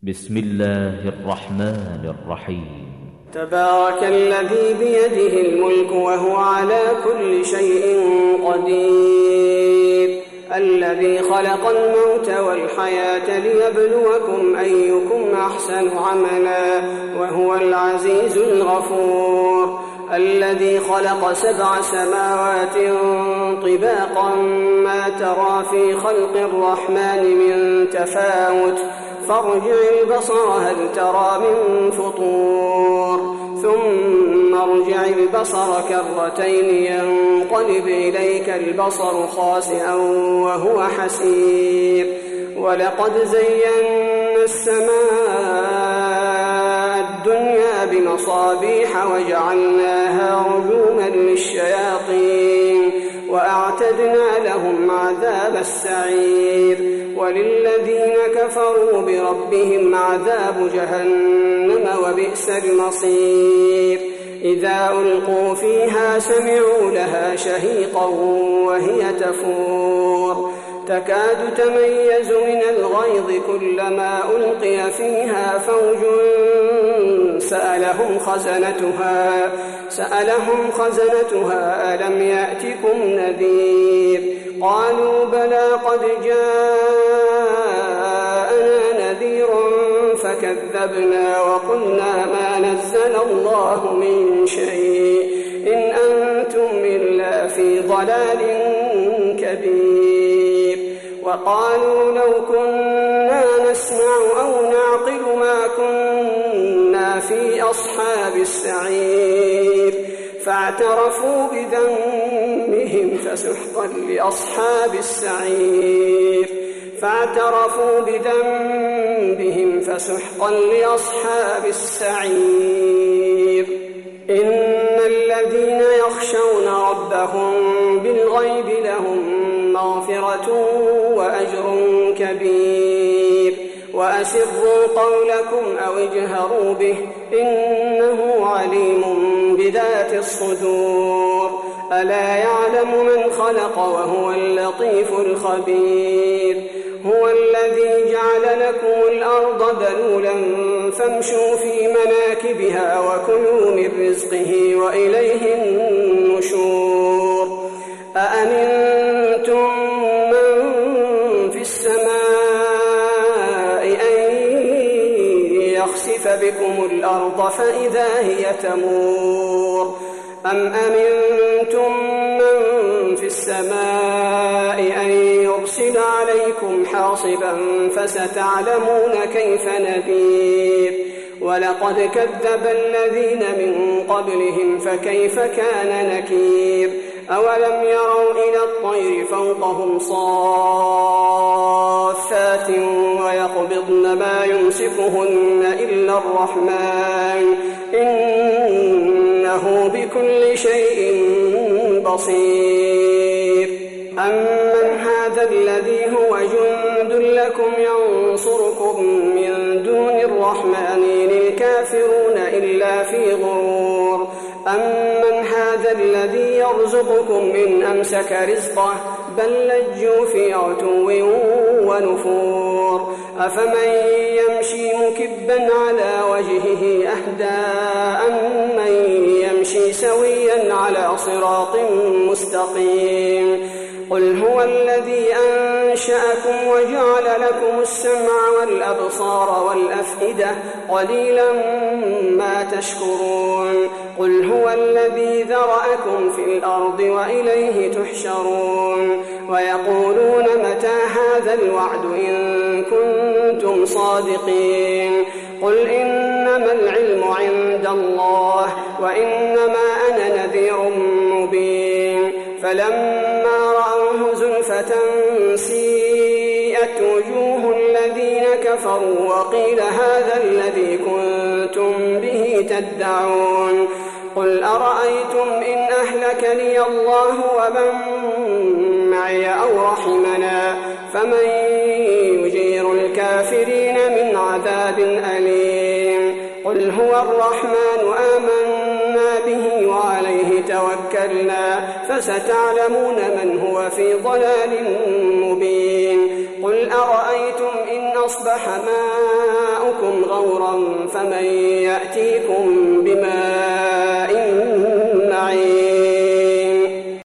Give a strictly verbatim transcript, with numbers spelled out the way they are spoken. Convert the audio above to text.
بسم الله الرحمن الرحيم. تبارك الذي بيده الملك وهو على كل شيء قدير، الذي خلق الموت والحياة ليبلوكم أيكم أحسن عملا وهو العزيز الغفور، الذي خلق سبع سماوات طباقا ما ترى في خلق الرحمن من تفاوت فارجع البصر هل ترى من فطور ثم ارجع البصر كرتين ينقلب إليك البصر خاسئا وهو حسير، ولقد زينا السماء الدنيا بمصابيح وجعلناها رجوما للشياطين وأعتدنا لهم عذاب السعير، وللذين كفروا بربهم عذاب جهنم وبئس المصير. إذا ألقوا فيها سمعوا لها شهيقا وهي تفور تكاد تميز من الغيظ كلما ألقي فيها فوج سألهم خزنتها سألهم خزنتها ألم يأتكم نذير؟ قالوا بلى قد جاءنا نذير فكذبنا وقلنا ما نزل الله من شيء إن أنتم إلا في ضلال كبير. وقالوا لو كنا نسمع أو نعقل ما كنا في أصحاب السعير فاعترفوا بذنبهم فسحقا لأصحاب السعير فاعترفوا بذنبهم فسحقا لأصحاب السعير. إن الذين يخشون ربهم بالغيب لهم مغفرة وأجر كبير. وأسروا قولكم أو اجهروا به إنه عليم بذات الصدور. ألا يعلم من خلق وهو اللطيف الخبير. هو الذي جعل لكم الأرض ذلولا فامشوا في مناكبها وكلوا من رزقه وإليه النشور. أأمنتم من في السماء أن يخسف بكم الأرض فإذا هي تمور أم أمنتم من في السماء أن يرسل عليكم حاصبا فستعلمون كيف نذير. ولقد كذب الذين من قبلهم فكيف كان نكير. أولم يروا إلى الطير فوقهم صافات ويقبضن ما يمسكهن إلا الرحمن إنه بكل شيء بصير. أمن هذا الذي هو جند لكم ينصركم من دون الرحمن إن الكافرون إلا في غرور. أمن هذا الذي يرزقكم إن أمسك رزقه بل لجوا في عتو ونفور. أفمن يمشي مكبا على وجهه أهدى أمن يمشي سويا على صراط مستقيم. قل هو الذي أنشأكم وجعل لكم السمع والأبصار والأفئدة قليلا ما تشكرون. قل هو الذي ذرأكم في الأرض وإليه تحشرون. ويقولون متى هذا الوعد إن كنتم صادقين. قل إنما العلم عند الله وإنما أنا نذير مبين. فلما رأوه زلفة سيئت وجوه الذين كفروا وقيل هذا الذي كنتم به تدعون. قل أرأيتم إن أهلكني الله ومن معي أو رحمنا فمن يجير الكافرين من عذاب أليم. قل هو الرحمن آمنا به وعليه توكلنا فستعلمون من هو في ضلال مبين. قل أرأيتم إن أصبح ماؤكم فورا فمن يأتيكم بما